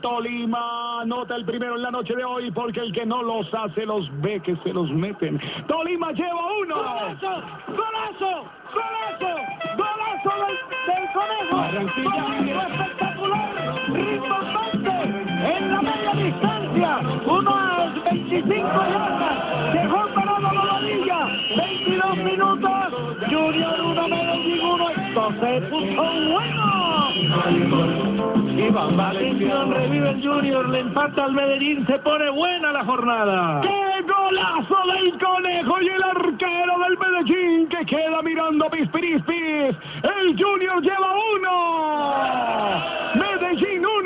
Tolima anota el primero en la noche de hoy porque el que no los hace los ve que se los meten. Tolima lleva uno. ¡Golazo! ¡Golazo! ¡Golazo! ¡Golazo del Conejo! Barranquilla. ¡Espectacular! ¡Rimbombante! En la media distancia, unas 25 yardas, dejó parado a la rodilla, 22 minutos, Junior 1, Medellín 1, esto se puso bueno. Iván Atención, revive el Junior, le empata al Medellín, se pone buena la jornada. ¡Qué golazo del Conejo y el arquero del Medellín que queda mirando pispirispis! El Junior lleva uno.